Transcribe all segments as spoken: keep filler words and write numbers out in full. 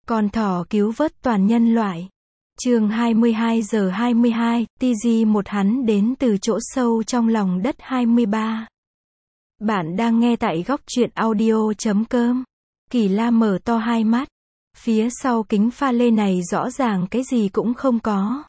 Con thỏ cứu vớt toàn nhân loại. Chương hai mươi hai giờ hai mươi hai, tê giê một hắn đến từ chỗ sâu trong lòng đất hai mươi ba. Bạn đang nghe tại góc truyện audio chấm com. Kỳ La mở to hai mắt. Phía sau kính pha lê này rõ ràng cái gì cũng không có.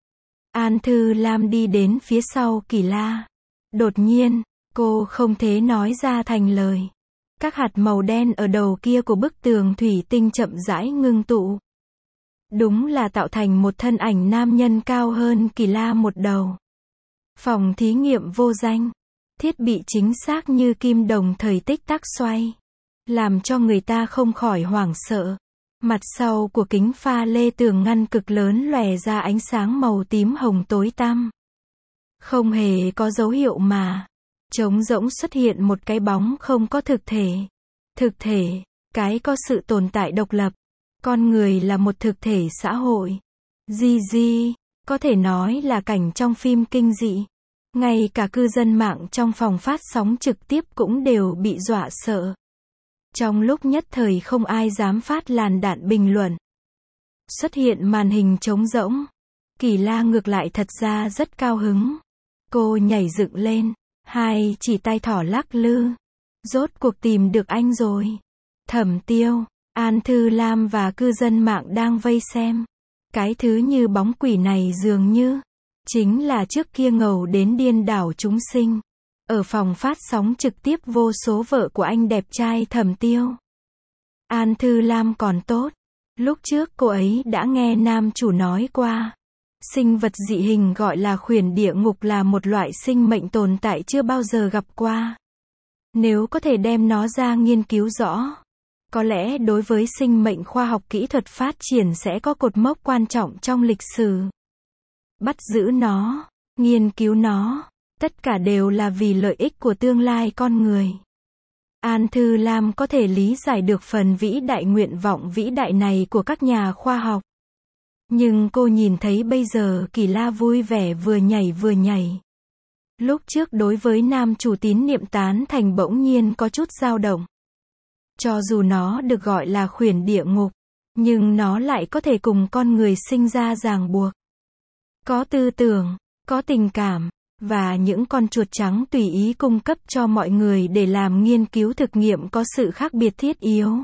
An Thư Lam đi đến phía sau Kỳ La. Đột nhiên, cô không thể nói ra thành lời. Các hạt màu đen ở đầu kia của bức tường thủy tinh chậm rãi ngưng tụ. Đúng là tạo thành một thân ảnh nam nhân cao hơn Kỳ La một đầu. Phòng thí nghiệm vô danh. Thiết bị chính xác như kim đồng thời tích tắc xoay. Làm cho người ta không khỏi hoảng sợ. Mặt sau của kính pha lê tường ngăn cực lớn lòe ra ánh sáng màu tím hồng tối tăm. Không hề có dấu hiệu mà. Trống rỗng xuất hiện một cái bóng không có thực thể. Thực thể, cái có sự tồn tại độc lập. Con người là một thực thể xã hội. Di di, có thể nói là cảnh trong phim kinh dị. Ngay cả cư dân mạng trong phòng phát sóng trực tiếp cũng đều bị dọa sợ. Trong lúc nhất thời không ai dám phát làn đạn bình luận. Xuất hiện màn hình trống rỗng. Kỳ La ngược lại thật ra rất cao hứng. Cô nhảy dựng lên. Hai chỉ tay thỏ lắc lư. Rốt cuộc tìm được anh rồi. Thẩm Tiêu, An Thư Lam và cư dân mạng đang vây xem. Cái thứ như bóng quỷ này dường như chính là trước kia ngầu đến điên đảo chúng sinh. Ở phòng phát sóng trực tiếp vô số vợ của anh đẹp trai Thẩm Tiêu. An Thư Lam còn tốt. Lúc trước cô ấy đã nghe nam chủ nói qua. Sinh vật dị hình gọi là khuyển địa ngục là một loại sinh mệnh tồn tại chưa bao giờ gặp qua. Nếu có thể đem nó ra nghiên cứu rõ, có lẽ đối với sinh mệnh khoa học kỹ thuật phát triển sẽ có cột mốc quan trọng trong lịch sử. Bắt giữ nó, nghiên cứu nó, tất cả đều là vì lợi ích của tương lai con người. An Thư Lam có thể lý giải được phần vĩ đại nguyện vọng vĩ đại này của các nhà khoa học. Nhưng cô nhìn thấy bây giờ Kỳ La vui vẻ vừa nhảy vừa nhảy. Lúc trước đối với nam chủ tín niệm tán thành bỗng nhiên có chút dao động. Cho dù nó được gọi là khuyển địa ngục, nhưng nó lại có thể cùng con người sinh ra ràng buộc. Có tư tưởng, có tình cảm, và những con chuột trắng tùy ý cung cấp cho mọi người để làm nghiên cứu thực nghiệm có sự khác biệt thiết yếu.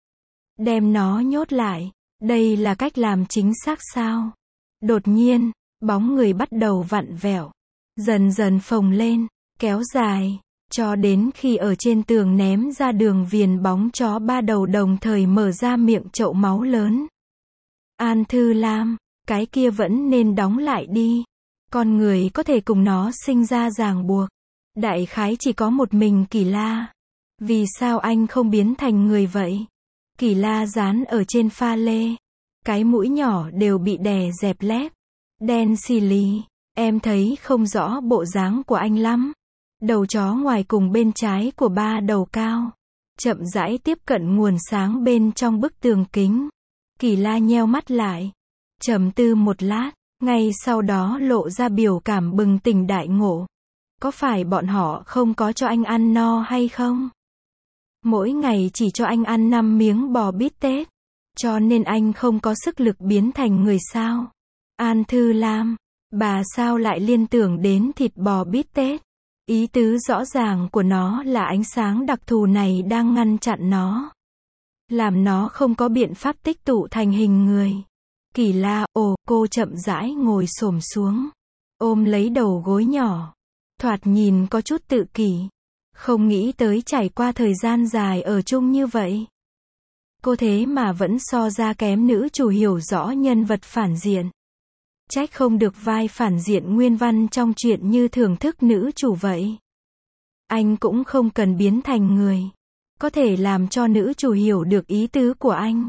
Đem nó nhốt lại. Đây là cách làm chính xác sao? Đột nhiên, bóng người bắt đầu vặn vẹo. Dần dần phồng lên, kéo dài, cho đến khi ở trên tường ném ra đường viền bóng chó ba đầu đồng thời mở ra miệng chậu máu lớn. An Thư Lam, cái kia vẫn nên đóng lại đi. Con người có thể cùng nó sinh ra ràng buộc. Đại khái chỉ có một mình Kỳ La. Vì sao anh không biến thành người vậy? Kỳ La dán ở trên pha lê. Cái mũi nhỏ đều bị đè dẹp lép. Đen xì lì. Em thấy không rõ bộ dáng của anh lắm. Đầu chó ngoài cùng bên trái của ba đầu cao. Chậm rãi tiếp cận nguồn sáng bên trong bức tường kính. Kỳ La nheo mắt lại. Trầm tư một lát. Ngay sau đó lộ ra biểu cảm bừng tỉnh đại ngộ. Có phải bọn họ không có cho anh ăn no hay không? Mỗi ngày chỉ cho anh ăn năm miếng bò bít tết. Cho nên anh không có sức lực biến thành người sao? An Thư Lam, bà sao lại liên tưởng đến thịt bò bít tết? Ý tứ rõ ràng của nó là ánh sáng đặc thù này đang ngăn chặn nó. Làm nó không có biện pháp tích tụ thành hình người. Kỳ La, ồ, cô chậm rãi ngồi xổm xuống. Ôm lấy đầu gối nhỏ. Thoạt nhìn có chút tự kỷ. Không nghĩ tới trải qua thời gian dài ở chung như vậy. Cô thế mà vẫn so ra kém nữ chủ hiểu rõ nhân vật phản diện. Trách không được vai phản diện nguyên văn trong truyện như thưởng thức nữ chủ vậy. Anh cũng không cần biến thành người. Có thể làm cho nữ chủ hiểu được ý tứ của anh.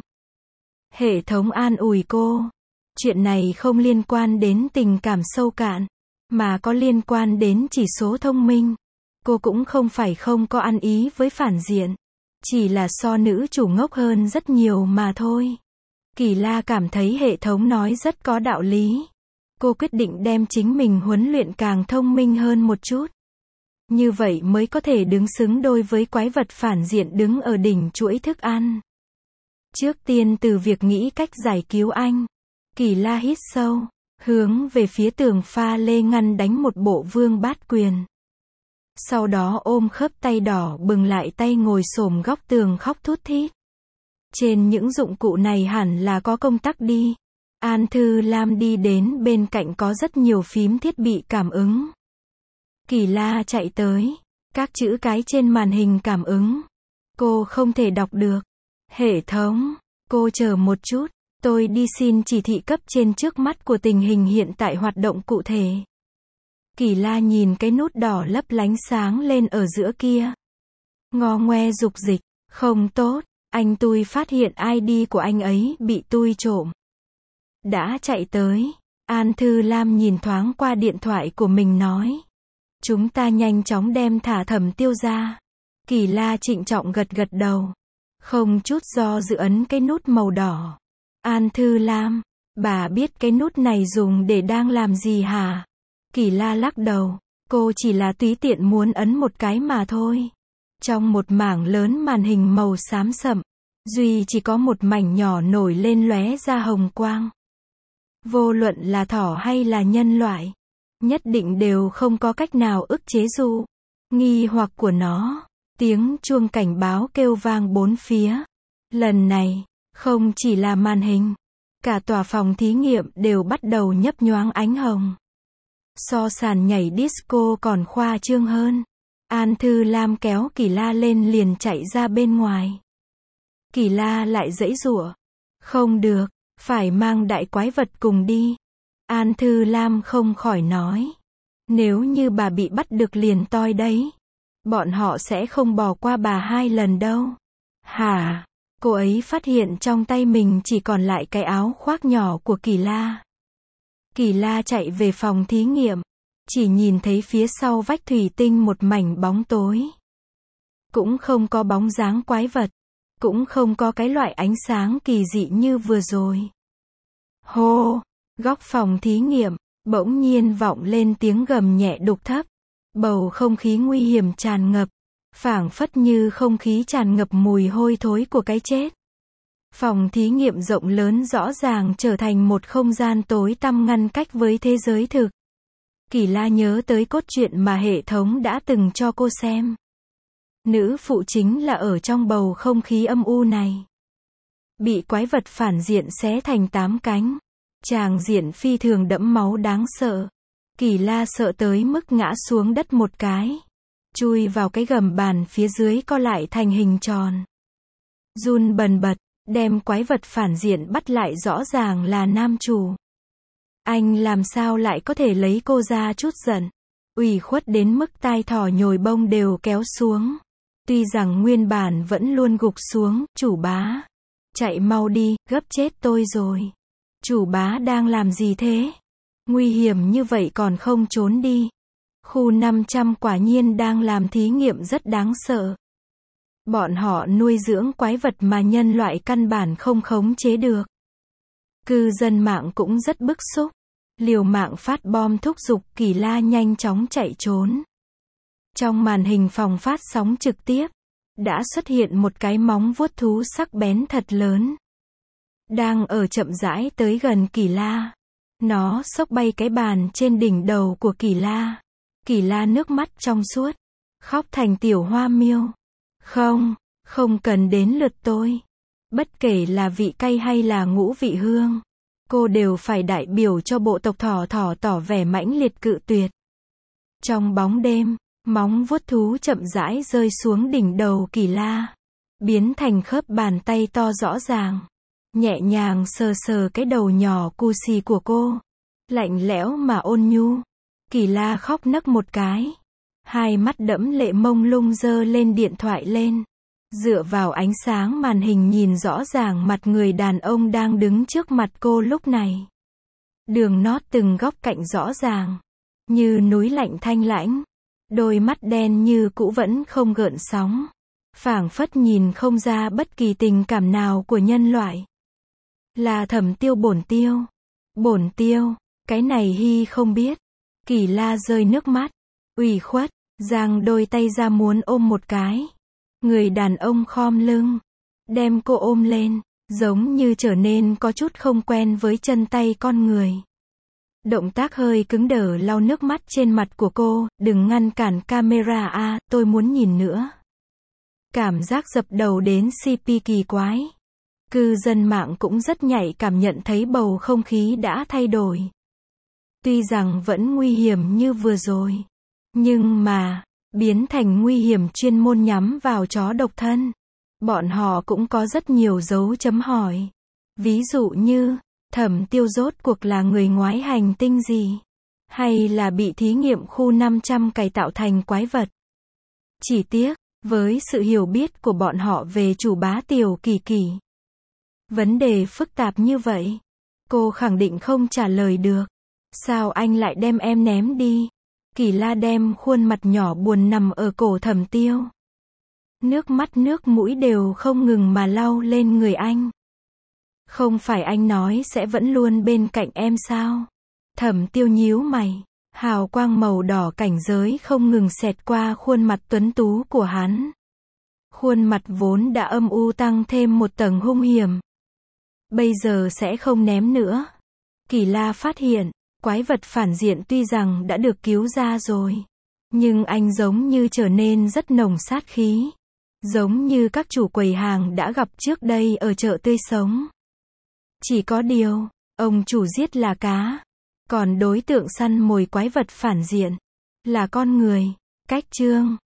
Hệ thống an ủi cô. Chuyện này không liên quan đến tình cảm sâu cạn, mà có liên quan đến chỉ số thông minh. Cô cũng không phải không có ăn ý với phản diện. Chỉ là so nữ chủ ngốc hơn rất nhiều mà thôi. Kỳ La cảm thấy hệ thống nói rất có đạo lý. Cô quyết định đem chính mình huấn luyện càng thông minh hơn một chút. Như vậy mới có thể đứng xứng đôi với quái vật phản diện đứng ở đỉnh chuỗi thức ăn. Trước tiên từ việc nghĩ cách giải cứu anh, Kỳ La hít sâu, hướng về phía tường pha lê ngăn đánh một bộ vương bát quyền. Sau đó ôm khớp tay đỏ bừng lại tay ngồi xổm góc tường khóc thút thít. Trên những dụng cụ này hẳn là có công tắc đi. An Thư Lam đi đến bên cạnh có rất nhiều phím thiết bị cảm ứng. Kỳ La chạy tới. Các chữ cái trên màn hình cảm ứng. Cô không thể đọc được. Hệ thống. Cô chờ một chút. Tôi đi xin chỉ thị cấp trên trước mắt của tình hình hiện tại hoạt động cụ thể. Kỳ La nhìn cái nút đỏ lấp lánh sáng lên ở giữa kia. Ngo ngoe dục dịch. Không tốt. Anh tui phát hiện i đê của anh ấy bị tui trộm. Đã chạy tới. An Thư Lam nhìn thoáng qua điện thoại của mình nói. Chúng ta nhanh chóng đem thả Thẩm Tiêu ra. Kỳ La trịnh trọng gật gật đầu. Không chút do dự ấn cái nút màu đỏ. An Thư Lam, bà biết cái nút này dùng để đang làm gì hả? Kỳ La lắc đầu. Cô chỉ là tùy tiện muốn ấn một cái mà thôi. Trong một mảng lớn màn hình màu xám sậm, duy chỉ có một mảnh nhỏ nổi lên lóe ra hồng quang. Vô luận là thỏ hay là nhân loại, nhất định đều không có cách nào ức chế dụ nghi hoặc của nó. Tiếng chuông cảnh báo kêu vang bốn phía. Lần này, không chỉ là màn hình, cả tòa phòng thí nghiệm đều bắt đầu nhấp nhoáng ánh hồng. So sàn nhảy disco còn khoa trương hơn. An Thư Lam kéo Kỳ La lên liền chạy ra bên ngoài. Kỳ La lại giãy giụa. Không được, phải mang đại quái vật cùng đi. An Thư Lam không khỏi nói. Nếu như bà bị bắt được liền toi đấy. Bọn họ sẽ không bỏ qua bà hai lần đâu. Hả? Cô ấy phát hiện trong tay mình chỉ còn lại cái áo khoác nhỏ của Kỳ La. Kỳ La chạy về phòng thí nghiệm. Chỉ nhìn thấy phía sau vách thủy tinh một mảnh bóng tối. Cũng không có bóng dáng quái vật. Cũng không có cái loại ánh sáng kỳ dị như vừa rồi. Hô! Góc phòng thí nghiệm, bỗng nhiên vọng lên tiếng gầm nhẹ đục thấp. Bầu không khí nguy hiểm tràn ngập. Phảng phất như không khí tràn ngập mùi hôi thối của cái chết. Phòng thí nghiệm rộng lớn rõ ràng trở thành một không gian tối tăm ngăn cách với thế giới thực. Kỳ La nhớ tới cốt truyện mà hệ thống đã từng cho cô xem. Nữ phụ chính là ở trong bầu không khí âm u này. Bị quái vật phản diện xé thành tám cánh. Tràng diện phi thường đẫm máu đáng sợ. Kỳ La sợ tới mức ngã xuống đất một cái. Chui vào cái gầm bàn phía dưới co lại thành hình tròn. Run bần bật, đem quái vật phản diện bắt lại rõ ràng là nam chủ. Anh làm sao lại có thể lấy cô ra chút giận. Ủy khuất đến mức tai thỏ nhồi bông đều kéo xuống. Tuy rằng nguyên bản vẫn luôn gục xuống, chủ bá. Chạy mau đi, gấp chết tôi rồi. Chủ bá đang làm gì thế? Nguy hiểm như vậy còn không trốn đi. Khu năm trăm quả nhiên đang làm thí nghiệm rất đáng sợ. Bọn họ nuôi dưỡng quái vật mà nhân loại căn bản không khống chế được. Cư dân mạng cũng rất bức xúc. Liều mạng phát bom thúc giục Kỳ La nhanh chóng chạy trốn. Trong màn hình phòng phát sóng trực tiếp, đã xuất hiện một cái móng vuốt thú sắc bén thật lớn. Đang ở chậm rãi tới gần Kỳ La. Nó xốc bay cái bàn trên đỉnh đầu của Kỳ La. Kỳ La nước mắt trong suốt. Khóc thành tiểu hoa miêu. Không, không cần đến lượt tôi. Bất kể là vị cay hay là ngũ vị hương. Cô đều phải đại biểu cho bộ tộc thỏ thỏ tỏ vẻ mãnh liệt cự tuyệt. Trong bóng đêm, móng vuốt thú chậm rãi rơi xuống đỉnh đầu Kỳ La. Biến thành khớp bàn tay to rõ ràng. Nhẹ nhàng sờ sờ cái đầu nhỏ cu xì của cô. Lạnh lẽo mà ôn nhu. Kỳ La khóc nấc một cái. Hai mắt đẫm lệ mông lung giơ lên điện thoại lên. Dựa vào ánh sáng màn hình nhìn rõ ràng mặt người đàn ông đang đứng trước mặt cô lúc này. Đường nót từng góc cạnh rõ ràng. Như núi lạnh thanh lãnh. Đôi mắt đen như cũ vẫn không gợn sóng. Phảng phất nhìn không ra bất kỳ tình cảm nào của nhân loại. Là Thẩm Tiêu bổn tiêu. Bổn tiêu, cái này Hy không biết. Kỳ La rơi nước mắt. Ủy khuất, giang đôi tay ra muốn ôm một cái. Người đàn ông khom lưng. Đem cô ôm lên. giống như trở nên có chút không quen với chân tay con người. Động tác hơi cứng đờ lau nước mắt trên mặt của cô, đừng ngăn cản camera a, tôi muốn nhìn nữa. Cảm giác dập đầu đến xê pê kỳ quái. Cư dân mạng cũng rất nhạy cảm nhận thấy bầu không khí đã thay đổi. Tuy rằng vẫn nguy hiểm như vừa rồi, nhưng mà, biến thành nguy hiểm chuyên môn nhắm vào chó độc thân. Bọn họ cũng có rất nhiều dấu chấm hỏi. Ví dụ như, Thẩm Tiêu rốt cuộc là người ngoái hành tinh gì? Hay là bị thí nghiệm khu năm trăm cải tạo thành quái vật? Chỉ tiếc, với sự hiểu biết của bọn họ về chủ bá Tiểu Kỳ Kỳ, vấn đề phức tạp như vậy, cô khẳng định không trả lời được. Sao anh lại đem em ném đi? Kỳ La đem khuôn mặt nhỏ buồn nằm ở cổ Thẩm Tiêu. Nước mắt nước mũi đều không ngừng mà lau lên người anh. Không phải anh nói sẽ vẫn luôn bên cạnh em sao? Thẩm Tiêu nhíu mày, hào quang màu đỏ cảnh giới không ngừng xẹt qua khuôn mặt tuấn tú của hắn. Khuôn mặt vốn đã âm u tăng thêm một tầng hung hiểm. Bây giờ sẽ không ném nữa. Kỳ La phát hiện, quái vật phản diện tuy rằng đã được cứu ra rồi, nhưng anh giống như trở nên rất nồng sát khí. Giống như các chủ quầy hàng đã gặp trước đây ở chợ tươi sống. Chỉ có điều, ông chủ giết là cá, còn đối tượng săn mồi quái vật phản diện là con người. Cách chương